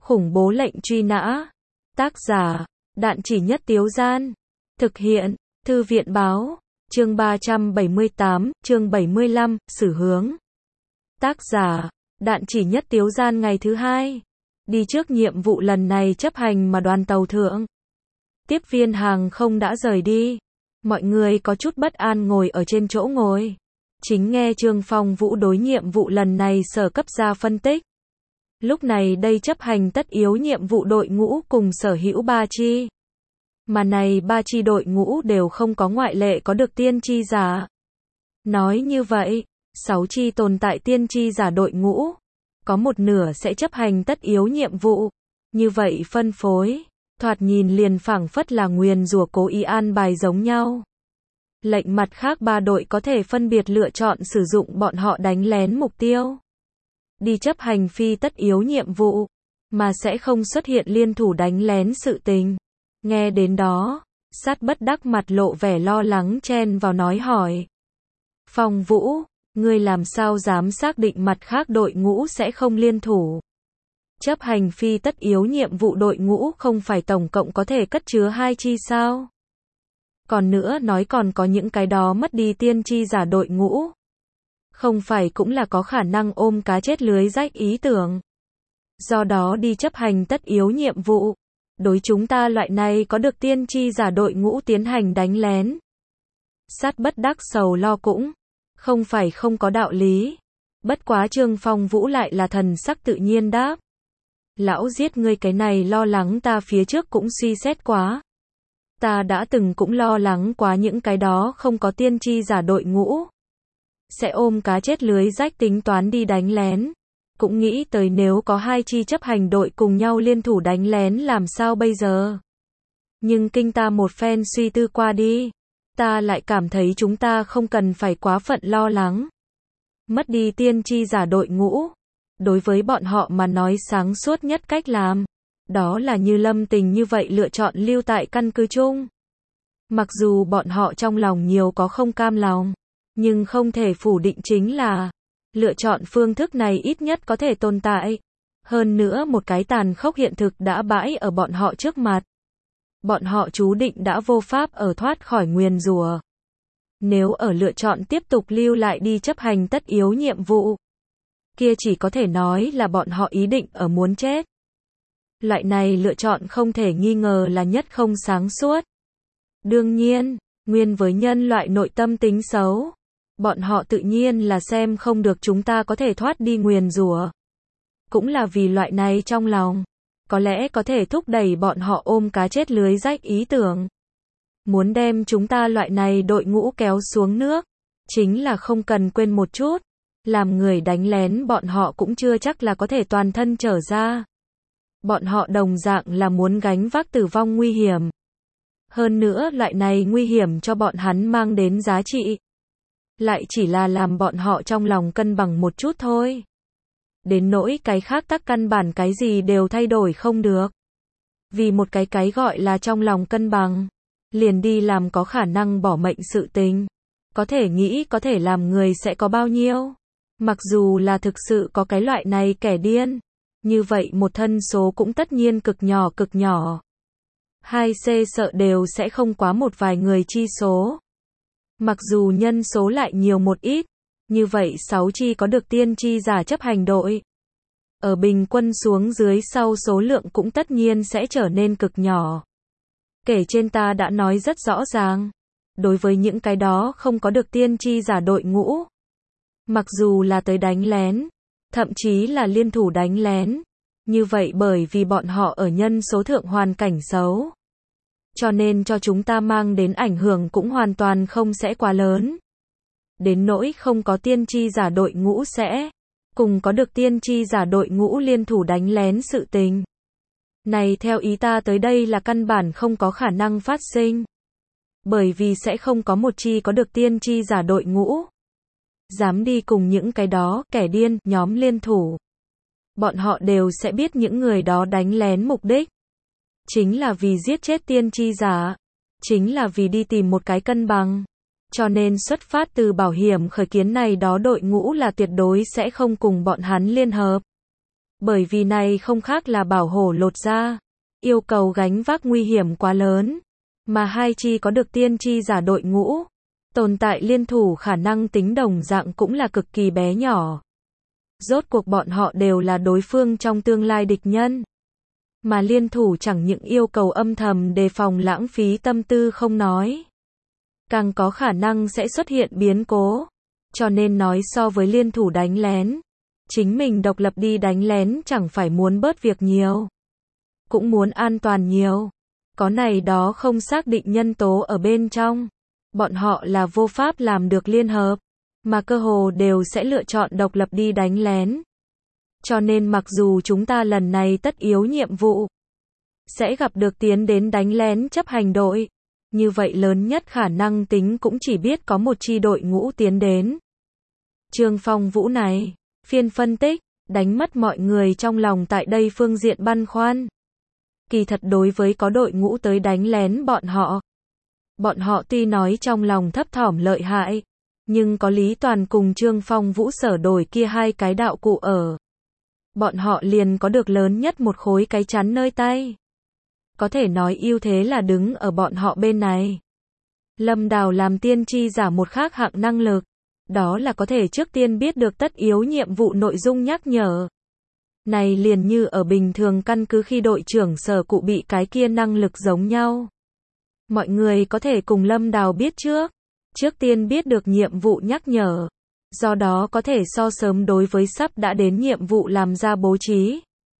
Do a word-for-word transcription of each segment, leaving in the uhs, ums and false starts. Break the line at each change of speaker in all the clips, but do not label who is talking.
Khủng bố lệnh truy nã. Tác giả, Đạn Chỉ Nhất Tiếu Gian. Thực hiện, Thư viện Báo. Chương ba trăm bảy mươi tám, chương bảy mươi lăm, xử hướng. Tác giả, Đạn Chỉ Nhất Tiếu Gian. Ngày thứ hai. Đi trước nhiệm vụ lần này chấp hành mà đoàn tàu thượng. Tiếp viên hàng không đã rời đi. Mọi người có chút bất an ngồi ở trên chỗ ngồi. Chính nghe Trương Phong Vũ đối nhiệm vụ lần này sở cấp ra phân tích. Lúc này đây chấp hành tất yếu nhiệm vụ đội ngũ cùng sở hữu ba chi. Mà này ba chi đội ngũ đều không có ngoại lệ có được tiên tri giả. Nói như vậy, sáu chi tồn tại tiên tri giả đội ngũ. Có một nửa sẽ chấp hành tất yếu nhiệm vụ. Như vậy phân phối, thoạt nhìn liền phảng phất là nguyền rủa cố ý an bài giống nhau. Lệnh mặt khác ba đội có thể phân biệt lựa chọn sử dụng bọn họ đánh lén mục tiêu. Đi chấp hành phi tất yếu nhiệm vụ, mà sẽ không xuất hiện liên thủ đánh lén sự tình. Nghe đến đó, Sát Bất Đắc mặt lộ vẻ lo lắng chen vào nói hỏi. Phong Vũ, ngươi làm sao dám xác định mặt khác đội ngũ sẽ không liên thủ? Chấp hành phi tất yếu nhiệm vụ đội ngũ không phải tổng cộng có thể cất chứa hai chi sao? Còn nữa nói còn có những cái đó mất đi tiên tri giả đội ngũ. Không phải cũng là có khả năng ôm cá chết lưới rách ý tưởng. Do đó đi chấp hành tất yếu nhiệm vụ. Đối chúng ta loại này có được tiên tri giả đội ngũ tiến hành đánh lén. Sát Bất Đắc sầu lo cũng không phải không có đạo lý. Bất quá Trương Phong Vũ lại là thần sắc tự nhiên đáp. Lão giết ngươi cái này lo lắng ta phía trước cũng suy xét quá. Ta đã từng cũng lo lắng quá những cái đó không có tiên tri giả đội ngũ. Sẽ ôm cá chết lưới rách tính toán đi đánh lén. Cũng nghĩ tới nếu có hai chi chấp hành đội cùng nhau liên thủ đánh lén làm sao bây giờ. Nhưng kinh ta một phen suy tư qua đi. Ta lại cảm thấy chúng ta không cần phải quá phận lo lắng. Mất đi tiên tri giả đội ngũ. Đối với bọn họ mà nói sáng suốt nhất cách làm. Đó là như Lâm Tình như vậy lựa chọn lưu tại căn cứ chung. Mặc dù bọn họ trong lòng nhiều có không cam lòng. Nhưng không thể phủ định chính là lựa chọn phương thức này ít nhất có thể tồn tại. Hơn nữa một cái tàn khốc hiện thực đã bãi ở bọn họ trước mặt. Bọn họ chú định đã vô pháp ở thoát khỏi nguyền rủa. Nếu ở lựa chọn tiếp tục lưu lại đi chấp hành tất yếu nhiệm vụ, kia chỉ có thể nói là bọn họ ý định ở muốn chết. Loại này lựa chọn không thể nghi ngờ là nhất không sáng suốt. Đương nhiên, nguyên với nhân loại nội tâm tính xấu. Bọn họ tự nhiên là xem không được chúng ta có thể thoát đi nguyền rủa. Cũng là vì loại này trong lòng. Có lẽ có thể thúc đẩy bọn họ ôm cá chết lưới rách ý tưởng. Muốn đem chúng ta loại này đội ngũ kéo xuống nước. Chính là không cần quên một chút. Làm người đánh lén bọn họ cũng chưa chắc là có thể toàn thân trở ra. Bọn họ đồng dạng là muốn gánh vác tử vong nguy hiểm. Hơn nữa loại này nguy hiểm cho bọn hắn mang đến giá trị. Lại chỉ là làm bọn họ trong lòng cân bằng một chút thôi. Đến nỗi cái khác tắc căn bản cái gì đều thay đổi không được. Vì một cái cái gọi là trong lòng cân bằng. Liền đi làm có khả năng bỏ mệnh sự tình. Có thể nghĩ có thể làm người sẽ có bao nhiêu. Mặc dù là thực sự có cái loại này kẻ điên. Như vậy một thân số cũng tất nhiên cực nhỏ cực nhỏ. hai C sợ đều sẽ không quá một vài người chi số. Mặc dù nhân số lại nhiều một ít, như vậy sáu chi có được tiên tri giả chấp hành đội. Ở bình quân xuống dưới sau số lượng cũng tất nhiên sẽ trở nên cực nhỏ. Kể trên ta đã nói rất rõ ràng. Đối với những cái đó không có được tiên tri giả đội ngũ. Mặc dù là tới đánh lén, thậm chí là liên thủ đánh lén. Như vậy bởi vì bọn họ ở nhân số thượng hoàn cảnh xấu. Cho nên cho chúng ta mang đến ảnh hưởng cũng hoàn toàn không sẽ quá lớn. Đến nỗi không có tiên tri giả đội ngũ sẽ cùng có được tiên tri giả đội ngũ liên thủ đánh lén sự tình. Này theo ý ta tới đây là căn bản không có khả năng phát sinh. Bởi vì sẽ không có một chi có được tiên tri giả đội ngũ. Dám đi cùng những cái đó kẻ điên nhóm liên thủ. Bọn họ đều sẽ biết những người đó đánh lén mục đích. Chính là vì giết chết tiên tri giả. Chính là vì đi tìm một cái cân bằng. Cho nên xuất phát từ bảo hiểm khởi kiến này đó đội ngũ là tuyệt đối sẽ không cùng bọn hắn liên hợp. Bởi vì này không khác là bảo hổ lột da, yêu cầu gánh vác nguy hiểm quá lớn, mà hai chi có được tiên tri giả đội ngũ, tồn tại liên thủ khả năng tính đồng dạng cũng là cực kỳ bé nhỏ. Rốt cuộc bọn họ đều là đối phương trong tương lai địch nhân. Mà liên thủ chẳng những yêu cầu âm thầm đề phòng lãng phí tâm tư không nói, càng có khả năng sẽ xuất hiện biến cố. Cho nên nói so với liên thủ đánh lén, chính mình độc lập đi đánh lén chẳng phải muốn bớt việc nhiều, cũng muốn an toàn nhiều. Có này đó không xác định nhân tố ở bên trong, bọn họ là vô pháp làm được liên hợp, mà cơ hồ đều sẽ lựa chọn độc lập đi đánh lén. Cho nên mặc dù chúng ta lần này tất yếu nhiệm vụ sẽ gặp được tiến đến đánh lén chấp hành đội, như vậy lớn nhất khả năng tính cũng chỉ biết có một chi đội ngũ tiến đến. Trương Phong Vũ này, phiên phân tích, đánh mất mọi người trong lòng tại đây phương diện băn khoăn. Kỳ thật đối với có đội ngũ tới đánh lén bọn họ, bọn họ tuy nói trong lòng thấp thỏm lợi hại, nhưng có Lý Toàn cùng Trương Phong Vũ sở đổi kia hai cái đạo cụ ở, bọn họ liền có được lớn nhất một khối cái chắn nơi tay. Có thể nói ưu thế là đứng ở bọn họ bên này. Lâm Đào làm tiên tri giả một khác hạng năng lực, đó là có thể trước tiên biết được tất yếu nhiệm vụ nội dung nhắc nhở. Này liền như ở bình thường căn cứ khi đội trưởng sở cụ bị cái kia năng lực giống nhau. Mọi người có thể cùng Lâm Đào biết trước, trước tiên biết được nhiệm vụ nhắc nhở, do đó có thể so sớm đối với sắp đã đến nhiệm vụ làm ra bố trí.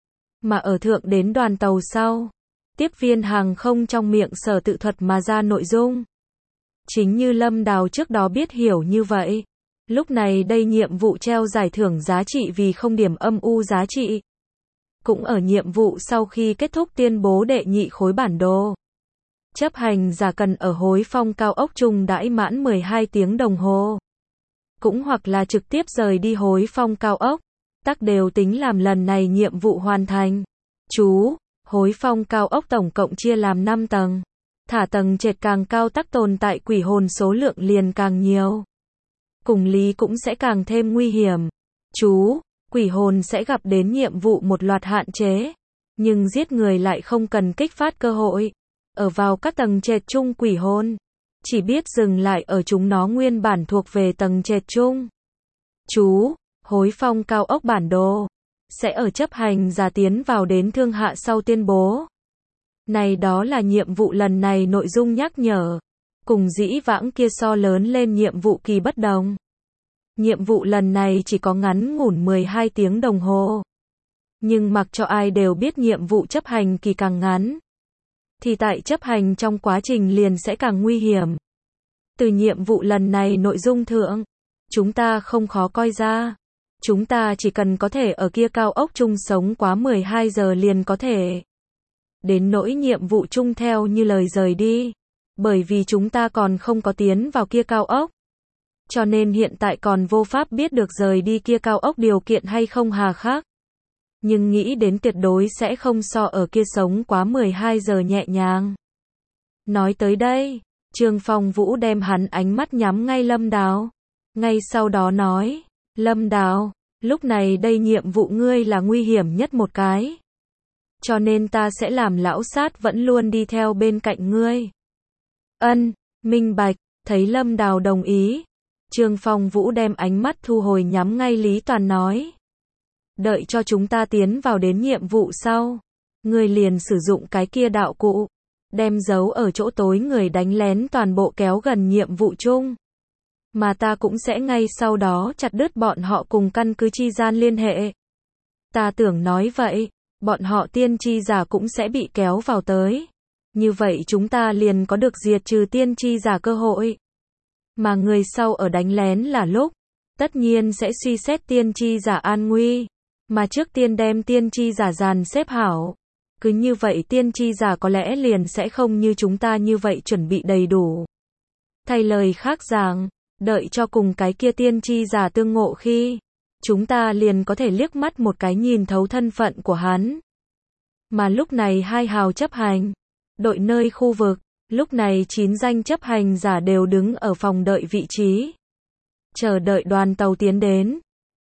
Mà ở thượng đến đoàn tàu sau, tiếp viên hàng không trong miệng sở tự thuật mà ra nội dung. Chính như Lâm Đào trước đó biết hiểu như vậy. Lúc này đây nhiệm vụ treo giải thưởng giá trị vì không điểm âm u giá trị. Cũng ở nhiệm vụ sau khi kết thúc tuyên bố đệ nhị khối bản đồ. Chấp hành giả cần ở hối phong cao ốc trung đãi mãn mười hai tiếng đồng hồ. Cũng hoặc là trực tiếp rời đi hối phong cao ốc, tắc đều tính làm lần này nhiệm vụ hoàn thành. Chú, hối phong cao ốc tổng cộng chia làm năm tầng. Thả tầng trệt càng cao tắc tồn tại quỷ hồn số lượng liền càng nhiều. Cùng lý cũng sẽ càng thêm nguy hiểm. Chú, quỷ hồn sẽ gặp đến nhiệm vụ một loạt hạn chế. Nhưng giết người lại không cần kích phát cơ hội. Ở vào các tầng trệt chung quỷ hồn, chỉ biết dừng lại ở chúng nó nguyên bản thuộc về tầng trệt chung. Chú, hối phong cao ốc bản đồ sẽ ở chấp hành giả tiến vào đến thương hạ sau tuyên bố. Này đó là nhiệm vụ lần này nội dung nhắc nhở. Cùng dĩ vãng kia so lớn lên nhiệm vụ kỳ bất đồng. Nhiệm vụ lần này chỉ có ngắn ngủn mười hai tiếng đồng hồ. Nhưng mặc cho ai đều biết nhiệm vụ chấp hành kỳ càng ngắn, thì tại chấp hành trong quá trình liền sẽ càng nguy hiểm. Từ nhiệm vụ lần này nội dung thượng, chúng ta không khó coi ra. Chúng ta chỉ cần có thể ở kia cao ốc chung sống quá mười hai giờ liền có thể. Đến nỗi nhiệm vụ chung theo như lời rời đi. Bởi vì chúng ta còn không có tiến vào kia cao ốc. Cho nên hiện tại còn vô pháp biết được rời đi kia cao ốc điều kiện hay không hà khắc. Nhưng nghĩ đến tuyệt đối sẽ không so ở kia sống quá mười hai giờ nhẹ nhàng. Nói tới đây, Trương Phong Vũ đem hắn ánh mắt nhắm ngay Lâm Đào. Ngay sau đó nói, Lâm Đào, lúc này đây nhiệm vụ ngươi là nguy hiểm nhất một cái. Cho nên ta sẽ làm lão sát vẫn luôn đi theo bên cạnh ngươi. Ân, minh bạch, thấy Lâm Đào đồng ý. Trương Phong Vũ đem ánh mắt thu hồi nhắm ngay Lý Toàn nói. Đợi cho chúng ta tiến vào đến nhiệm vụ sau. Ngươi liền sử dụng cái kia đạo cụ. Đem giấu ở chỗ tối người đánh lén toàn bộ kéo gần nhiệm vụ chung. Mà ta cũng sẽ ngay sau đó chặt đứt bọn họ cùng căn cứ chi gian liên hệ. Ta tưởng nói vậy, bọn họ tiên tri giả cũng sẽ bị kéo vào tới. Như vậy chúng ta liền có được diệt trừ tiên tri giả cơ hội. Mà người sau ở đánh lén là lúc, tất nhiên sẽ suy xét tiên tri giả an nguy. Mà trước tiên đem tiên tri giả dàn xếp hảo. Cứ như vậy tiên tri giả có lẽ liền sẽ không như chúng ta như vậy chuẩn bị đầy đủ. Thay lời khác rằng, đợi cho cùng cái kia tiên tri giả tương ngộ khi, chúng ta liền có thể liếc mắt một cái nhìn thấu thân phận của hắn. Mà lúc này hai hào chấp hành, đội nơi khu vực, lúc này chín danh chấp hành giả đều đứng ở phòng đợi vị trí. Chờ đợi đoàn tàu tiến đến.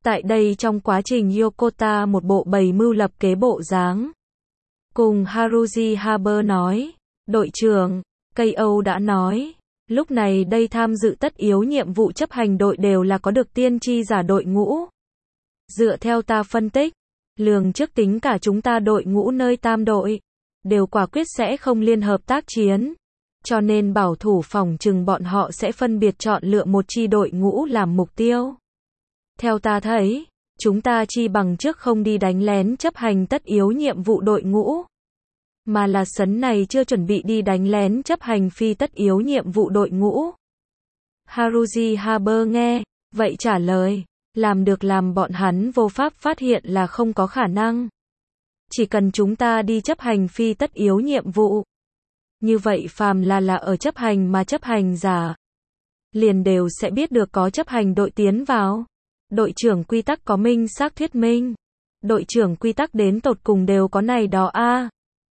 Tại đây trong quá trình Yokota một bộ bày mưu lập kế bộ dáng. Cùng Haruji Haber nói, đội trưởng, Cây Âu đã nói, lúc này đây tham dự tất yếu nhiệm vụ chấp hành đội đều là có được tiên tri giả đội ngũ. Dựa theo ta phân tích, lường trước tính cả chúng ta đội ngũ nơi tam đội, đều quả quyết sẽ không liên hợp tác chiến. Cho nên bảo thủ phòng trừng bọn họ sẽ phân biệt chọn lựa một chi đội ngũ làm mục tiêu. Theo ta thấy, chúng ta chi bằng trước không đi đánh lén chấp hành tất yếu nhiệm vụ đội ngũ. Mà là sấn này chưa chuẩn bị đi đánh lén chấp hành phi tất yếu nhiệm vụ đội ngũ. Haruji Haber nghe, vậy trả lời, làm được làm bọn hắn vô pháp phát hiện là không có khả năng. Chỉ cần chúng ta đi chấp hành phi tất yếu nhiệm vụ. Như vậy phàm là là ở chấp hành mà chấp hành giả. Liền đều sẽ biết được có chấp hành đội tiến vào. Đội trưởng quy tắc có minh xác thuyết minh. Đội trưởng quy tắc đến tột cùng đều có này đó a. À.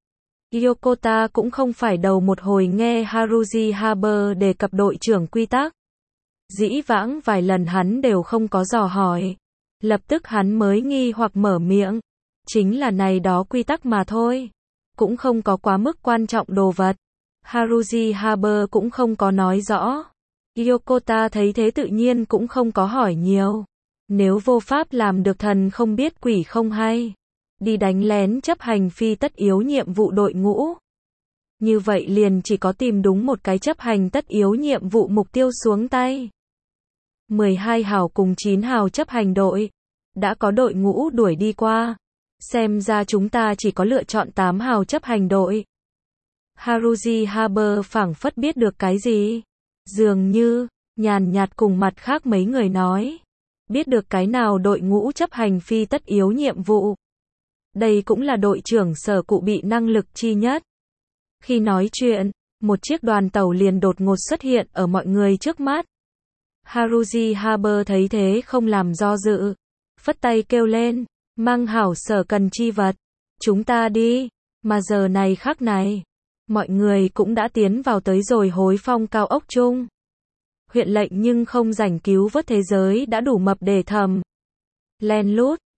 Yokota cũng không phải đầu một hồi nghe Haruji Haber đề cập đội trưởng quy tắc. Dĩ vãng vài lần hắn đều không có dò hỏi. Lập tức hắn mới nghi hoặc mở miệng. Chính là này đó quy tắc mà thôi. Cũng không có quá mức quan trọng đồ vật. Haruji Haber cũng không có nói rõ. Yokota thấy thế tự nhiên cũng không có hỏi nhiều. Nếu vô pháp làm được thần không biết quỷ không hay. Đi đánh lén chấp hành phi tất yếu nhiệm vụ đội ngũ. Như vậy liền chỉ có tìm đúng một cái chấp hành tất yếu nhiệm vụ mục tiêu xuống tay. mười hai hào cùng chín hào chấp hành đội. Đã có đội ngũ đuổi đi qua. Xem ra chúng ta chỉ có lựa chọn tám hào chấp hành đội. Haruji Haber phảng phất biết được cái gì. Dường như, nhàn nhạt cùng mặt khác mấy người nói. Biết được cái nào đội ngũ chấp hành phi tất yếu nhiệm vụ. Đây cũng là đội trưởng sở cụ bị năng lực chi nhất. Khi nói chuyện, một chiếc đoàn tàu liền đột ngột xuất hiện ở mọi người trước mắt. Haruji Haber thấy thế không làm do dự. Phất tay kêu lên, mang hảo sở cần chi vật. Chúng ta đi, mà giờ này khắc này. Mọi người cũng đã tiến vào tới rồi hối phong cao ốc chung. Huyện lệnh nhưng không rảnh cứu vớt thế giới đã đủ mập để thầm. Len lút,